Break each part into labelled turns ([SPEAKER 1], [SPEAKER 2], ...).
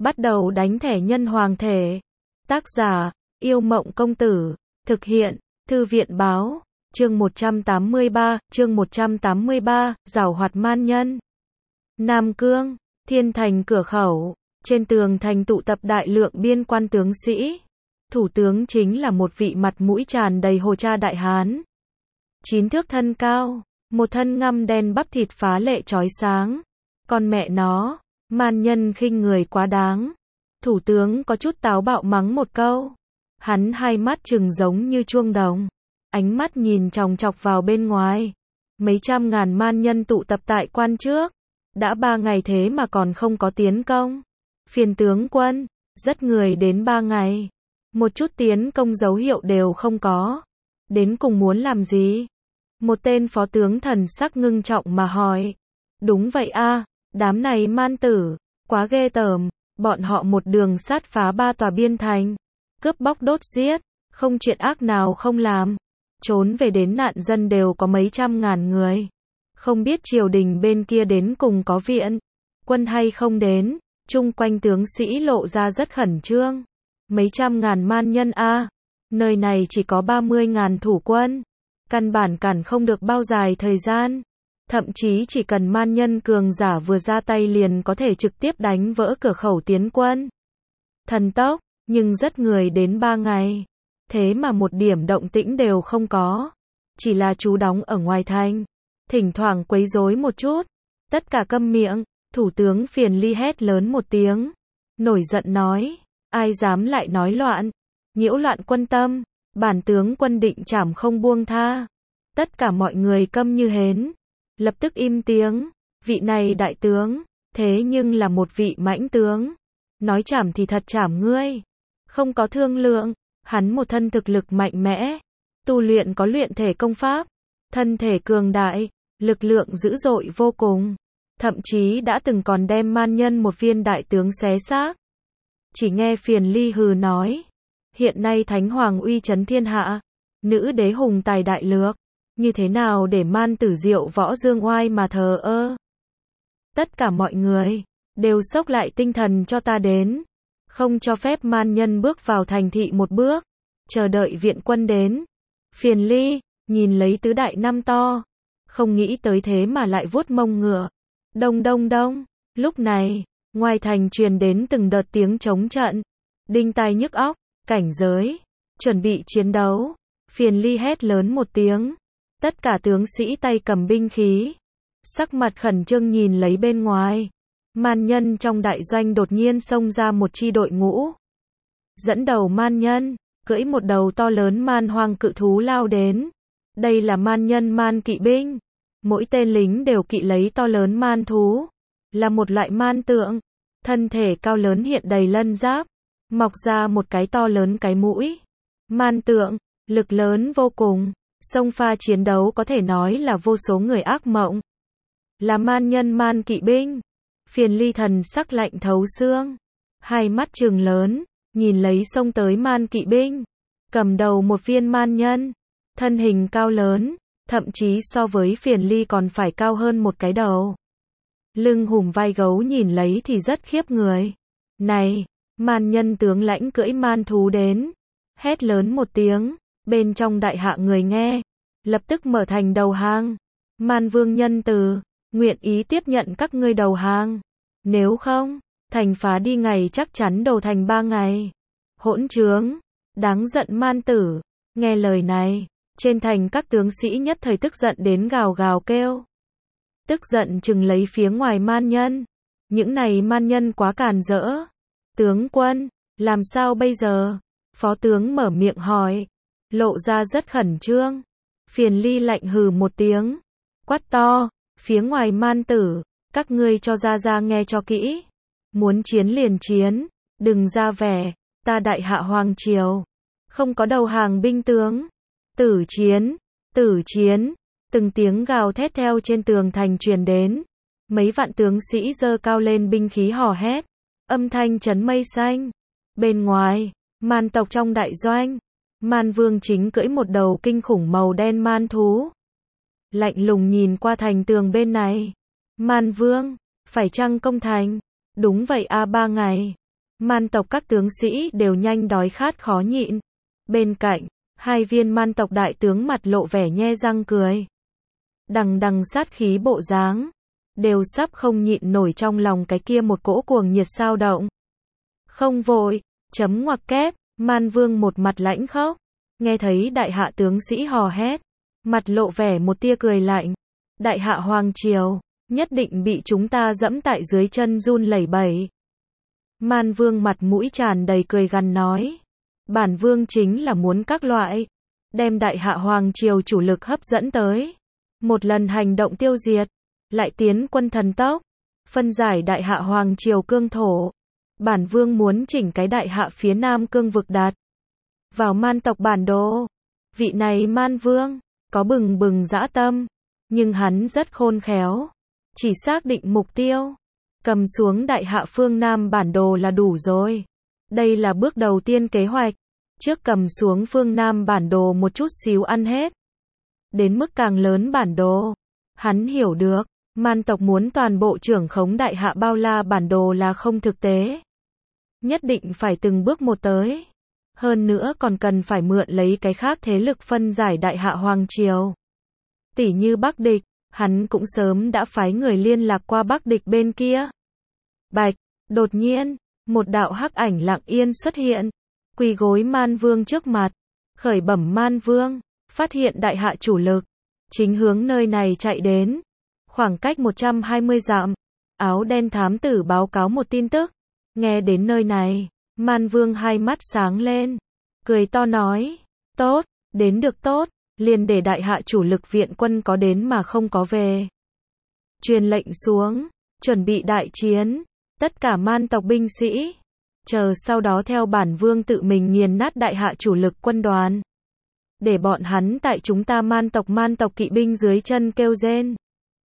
[SPEAKER 1] bắt đầu đánh thẻ nhân hoàng thể. Tác giả, Yêu Mộng Công Tử. Thực hiện, Thư viện Báo. Chương 183, Giảo hoạt man nhân. Nam Cương, Thiên Thành cửa khẩu. Trên tường thành tụ tập đại lượng biên quan tướng sĩ. Thủ tướng chính là một vị mặt mũi tràn đầy hồ cha đại hán. 9 thước thân cao, một thân ngăm đen bắp thịt phá lệ chói sáng. Con mẹ nó, man nhân khinh người quá đáng. Thủ tướng có chút táo bạo mắng một câu. Hắn hai mắt trừng giống như chuông đồng. Ánh mắt nhìn chòng chọc vào bên ngoài. Mấy trăm ngàn man nhân tụ tập tại quan trước. Đã 3 ngày thế mà còn không có tiến công. Phiền tướng quân, rất người đến 3 ngày. Một chút tiến công dấu hiệu đều không có. Đến cùng muốn làm gì? Một tên phó tướng thần sắc ngưng trọng mà hỏi. Đúng vậy a, đám này man tử, quá ghê tởm. Bọn họ một đường sát phá 3 tòa biên thành. Cướp bóc đốt giết, không chuyện ác nào không làm. Trốn về đến nạn dân đều có mấy trăm ngàn người. Không biết triều đình bên kia đến cùng có viện quân hay không đến. Chung quanh tướng sĩ lộ ra rất khẩn trương. Mấy trăm ngàn man nhân a, nơi này chỉ có 30.000 thủ quân. Căn bản cản không được bao dài thời gian. Thậm chí chỉ cần man nhân cường giả vừa ra tay liền có thể trực tiếp đánh vỡ cửa khẩu tiến quân. Thần tốc, nhưng rất người đến 3 ngày. Thế mà một điểm động tĩnh đều không có. Chỉ là trú đóng ở ngoài thành. Thỉnh thoảng quấy rối một chút. Tất cả câm miệng. Thủ tướng Phiền Ly hét lớn một tiếng. Nổi giận nói. Ai dám lại nói loạn. Nhiễu loạn quân tâm. Bản tướng quân định trảm không buông tha. Tất cả mọi người câm như hến. Lập tức im tiếng. Vị này đại tướng. Thế nhưng là một vị mãnh tướng. Nói trảm thì thật trảm ngươi. Không có thương lượng. Hắn một thân thực lực mạnh mẽ. Tu luyện có luyện thể công pháp. Thân thể cường đại. Lực lượng dữ dội vô cùng. Thậm chí đã từng còn đem man nhân một viên đại tướng xé xác. Chỉ nghe Phiền Ly hừ nói. Hiện nay Thánh Hoàng uy chấn thiên hạ. Nữ đế hùng tài đại lược. Như thế nào để man tử diệu võ dương oai mà thờ ơ. Tất cả mọi người đều xốc lại tinh thần cho ta đến. Không cho phép man nhân bước vào thành thị một bước. Chờ đợi viện quân đến. Phiền Ly nhìn lấy tứ đại năm to. Không nghĩ tới thế mà lại vuốt mông ngựa. Đông đông đông. Lúc này, ngoài thành truyền đến từng đợt tiếng chống trận. Đinh tai nhức óc. Cảnh giới. Chuẩn bị chiến đấu. Phiền Ly hét lớn một tiếng. Tất cả tướng sĩ tay cầm binh khí. Sắc mặt khẩn trương nhìn lấy bên ngoài. Man nhân trong đại doanh đột nhiên xông ra một chi đội ngũ. Dẫn đầu man nhân, cưỡi một đầu to lớn man hoang cự thú lao đến. Đây là man nhân man kỵ binh. Mỗi tên lính đều kỵ lấy to lớn man thú. Là một loại man tượng. Thân thể cao lớn hiện đầy lân giáp. Mọc ra một cái to lớn cái mũi. Man tượng, lực lớn vô cùng. Xông pha chiến đấu có thể nói là vô số người ác mộng. Là man nhân man kỵ binh. Phiền Ly thần sắc lạnh thấu xương. Hai mắt trừng lớn, nhìn lấy xông tới man kỵ binh. Cầm đầu một viên man nhân. Thân hình cao lớn, thậm chí so với Phiền Ly còn phải cao hơn một cái đầu. Lưng hùm vai gấu nhìn lấy thì rất khiếp người. Này, man nhân tướng lãnh cưỡi man thú đến. Hét lớn một tiếng, bên trong đại hạ người nghe. Lập tức mở thành đầu hàng. Man vương nhân từ, nguyện ý tiếp nhận các ngươi đầu hàng. Nếu không, thành phá đi ngày chắc chắn đầu thành 3 ngày. Hỗn trướng, đáng giận man tử. Nghe lời này, trên thành các tướng sĩ nhất thời tức giận đến gào gào kêu. Tức giận chừng lấy phía ngoài man nhân. Những này man nhân quá càn rỡ. Tướng quân, làm sao bây giờ? Phó tướng mở miệng hỏi. Lộ ra rất khẩn trương. Phiền Ly lạnh hừ một tiếng. Quát to, phía ngoài man tử. Các ngươi cho ra nghe cho kỹ. Muốn chiến liền chiến. Đừng ra vẻ. Ta đại hạ hoàng triều. Không có đầu hàng binh tướng. Tử chiến. Tử chiến. Từng tiếng gào thét theo trên tường thành truyền đến. Mấy vạn tướng sĩ giơ cao lên binh khí hò hét. Âm thanh chấn mây xanh. Bên ngoài, man tộc trong đại doanh. Man vương chính cưỡi một đầu kinh khủng màu đen man thú. Lạnh lùng nhìn qua thành tường bên này. Man vương, phải chăng công thành? Đúng vậy a, 3 ngày. Man tộc các tướng sĩ đều nhanh đói khát khó nhịn. Bên cạnh, hai viên man tộc đại tướng mặt lộ vẻ nhe răng cười. Đằng đằng sát khí bộ dáng, đều sắp không nhịn nổi trong lòng cái kia một cỗ cuồng nhiệt sao động. Không vội, chấm ngoặc kép, Man Vương một mặt lãnh khốc, nghe thấy đại hạ tướng sĩ hò hét, mặt lộ vẻ một tia cười lạnh. Đại hạ hoàng triều, nhất định bị chúng ta dẫm tại dưới chân run lẩy bẩy. Man Vương mặt mũi tràn đầy cười gằn nói, bản vương chính là muốn các loại, đem đại hạ hoàng triều chủ lực hấp dẫn tới. Một lần hành động tiêu diệt, lại tiến quân thần tốc, phân giải đại hạ hoàng triều cương thổ. Bản vương muốn chỉnh cái đại hạ phía nam cương vực đặt vào man tộc bản đồ. Vị này Man Vương, có bừng bừng dã tâm, nhưng hắn rất khôn khéo, chỉ xác định mục tiêu, cầm xuống đại hạ phương nam bản đồ là đủ rồi. Đây là bước đầu tiên kế hoạch, trước cầm xuống phương nam bản đồ một chút xíu ăn hết. Đến mức càng lớn bản đồ, hắn hiểu được, man tộc muốn toàn bộ trưởng khống đại hạ bao la bản đồ là không thực tế. Nhất định phải từng bước một tới. Hơn nữa còn cần phải mượn lấy cái khác thế lực phân giải đại hạ hoàng triều. Tỉ như Bắc Địch, hắn cũng sớm đã phái người liên lạc qua Bắc Địch bên kia. Bạch, đột nhiên, một đạo hắc ảnh lặng yên xuất hiện, quỳ gối Man Vương trước mặt, khởi bẩm Man Vương, phát hiện đại hạ chủ lực, chính hướng nơi này chạy đến, khoảng cách 120 dặm. Áo đen thám tử báo cáo một tin tức, nghe đến nơi này, Man Vương hai mắt sáng lên, cười to nói, tốt, đến được tốt, liền để đại hạ chủ lực viện quân có đến mà không có về. Truyền lệnh xuống, chuẩn bị đại chiến, tất cả man tộc binh sĩ, chờ sau đó theo bản vương tự mình nghiền nát đại hạ chủ lực quân đoàn. Để bọn hắn tại chúng ta man tộc kỵ binh dưới chân kêu rên.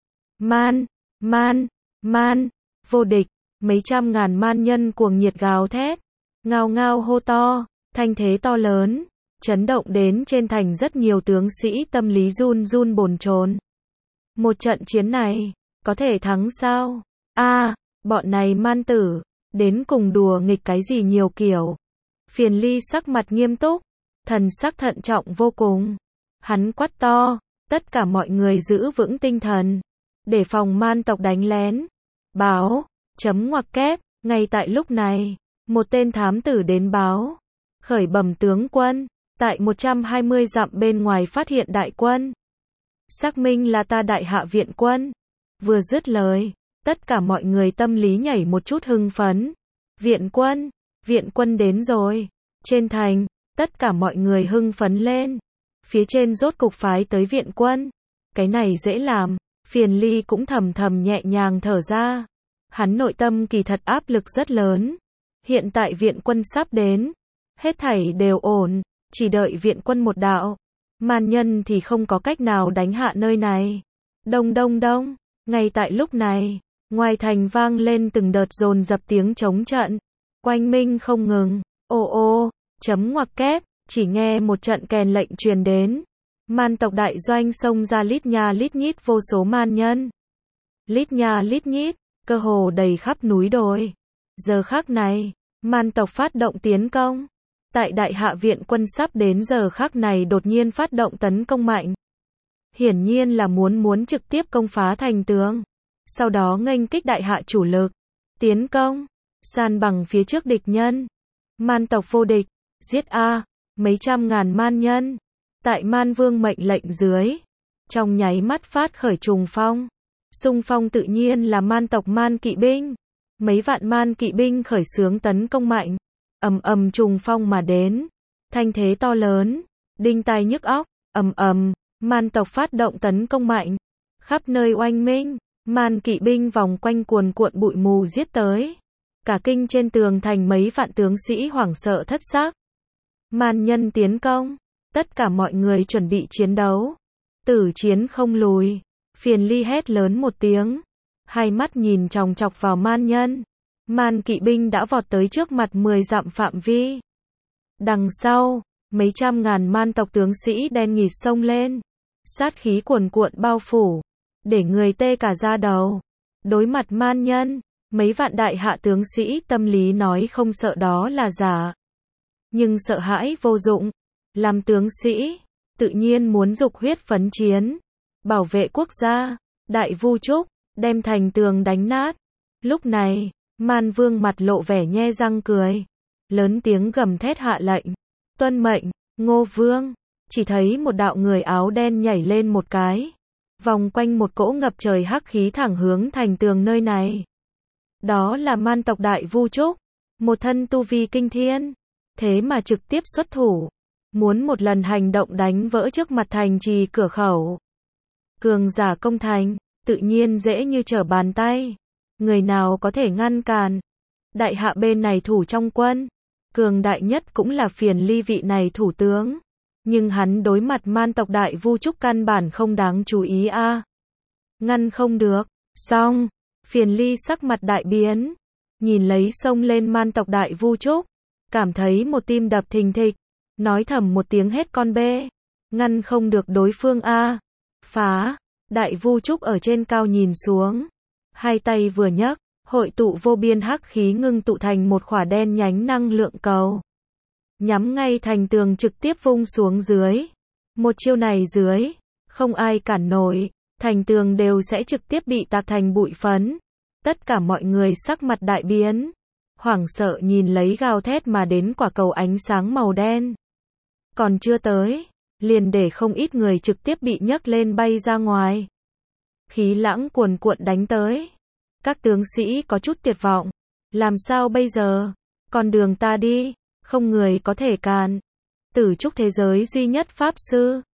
[SPEAKER 1] Man, vô địch, mấy trăm ngàn man nhân cuồng nhiệt gào thét, ngao ngao hô to, thanh thế to lớn, chấn động đến trên thành rất nhiều tướng sĩ tâm lý run run bồn chồn. Một trận chiến này, có thể thắng sao? Bọn này man tử, đến cùng đùa nghịch cái gì nhiều kiểu. Phiền Ly sắc mặt nghiêm túc, thần sắc thận trọng vô cùng. Hắn quát to, tất cả mọi người giữ vững tinh thần, để phòng man tộc đánh lén. Báo, chấm ngoặc kép, ngay tại lúc này, một tên thám tử đến báo. Khởi bẩm tướng quân, tại 120 dặm bên ngoài phát hiện đại quân. Xác minh là ta đại hạ viện quân. Vừa dứt lời, tất cả mọi người tâm lý nhảy một chút hưng phấn. Viện quân đến rồi. Trên thành, tất cả mọi người hưng phấn lên. Phía trên rốt cục phái tới viện quân. Cái này dễ làm, Phiền Ly cũng thầm thầm nhẹ nhàng thở ra. Hắn nội tâm kỳ thật áp lực rất lớn. Hiện tại viện quân sắp đến, hết thảy đều ổn, chỉ đợi viện quân một đạo. Man nhân thì không có cách nào đánh hạ nơi này. Đông đông đông, ngay tại lúc này, ngoài thành vang lên từng đợt dồn dập tiếng chống trận, oanh minh không ngừng. Chấm ngoặc kép, chỉ nghe một trận kèn lệnh truyền đến. Man tộc đại doanh xông ra lít nha lít nhít vô số man nhân. Lít nha lít nhít, cơ hồ đầy khắp núi đồi. Giờ khắc này, man tộc phát động tiến công. Tại đại hạ viện quân sắp đến giờ khắc này đột nhiên phát động tấn công mạnh. Hiển nhiên là muốn trực tiếp công phá thành tường. Sau đó nghênh kích đại hạ chủ lực. Tiến công, san bằng phía trước địch nhân. Man tộc vô địch, giết mấy trăm ngàn man nhân. Tại Man Vương mệnh lệnh dưới, trong nháy mắt phát khởi trùng phong. Xung phong tự nhiên là man tộc man kỵ binh. Mấy vạn man kỵ binh khởi xướng tấn công mạnh. Ầm ầm trùng phong mà đến. Thanh thế to lớn, đinh tai nhức óc, ầm ầm, man tộc phát động tấn công mạnh. Khắp nơi oanh minh, man kỵ binh vòng quanh cuồn cuộn bụi mù giết tới. Cả kinh trên tường thành mấy vạn tướng sĩ hoảng sợ thất xác. Man nhân tiến công, tất cả mọi người chuẩn bị chiến đấu. Tử chiến không lùi. Phiền Ly hét lớn một tiếng, hai mắt nhìn chòng chọc vào man nhân. Man kỵ binh đã vọt tới trước mặt 10 dặm phạm vi. Đằng sau, mấy trăm ngàn man tộc tướng sĩ đen nghịt xông lên. Sát khí cuồn cuộn bao phủ, để người tê cả da đầu. Đối mặt man nhân, Mấy vạn đại hạ tướng sĩ tâm lý nói không sợ đó là giả. Nhưng sợ hãi vô dụng. Làm tướng sĩ, tự nhiên muốn dục huyết phấn chiến. Bảo vệ quốc gia, Đại Vu Trúc, đem thành tường đánh nát. Lúc này, Man Vương mặt lộ vẻ nhe răng cười. Lớn tiếng gầm thét hạ lệnh. Tuân mệnh, Ngô Vương. Chỉ thấy một đạo người áo đen nhảy lên một cái. Vòng quanh một cỗ ngập trời hắc khí thẳng hướng thành tường nơi này. Đó là Man tộc Đại Vu Trúc. Một thân tu vi kinh thiên. Thế mà trực tiếp xuất thủ. Muốn một lần hành động đánh vỡ trước mặt thành trì cửa khẩu. Cường giả công thành, tự nhiên dễ như trở bàn tay. Người nào có thể ngăn cản. Đại hạ bên này thủ trong quân. Cường đại nhất cũng là Phiền Ly vị này thủ tướng. Nhưng hắn đối mặt Man tộc Đại Vu Trúc căn bản không đáng chú ý a. Ngăn không được. Xong. Phiền Ly sắc mặt đại biến. Nhìn lấy xông lên Man tộc Đại Vu Trúc. Cảm thấy một tim đập thình thịch. Nói thầm một tiếng hết con bê. Ngăn không được đối phương a. Phá. Đại Vu Trúc ở trên cao nhìn xuống. Hai tay vừa nhấc, hội tụ vô biên hắc khí ngưng tụ thành một khỏa đen nhánh năng lượng cầu. Nhắm ngay thành tường trực tiếp vung xuống dưới. Một chiêu này dưới, không ai cản nổi, thành tường đều sẽ trực tiếp bị tạc thành bụi phấn. Tất cả mọi người sắc mặt đại biến. Hoảng sợ nhìn lấy gào thét mà đến quả cầu ánh sáng màu đen. Còn chưa tới, liền để không ít người trực tiếp bị nhấc lên bay ra ngoài. Khí lãng cuồn cuộn đánh tới. Các tướng sĩ có chút tuyệt vọng. Làm sao bây giờ? Con đường ta đi, không người có thể cản. Tử Trúc thế giới duy nhất pháp sư,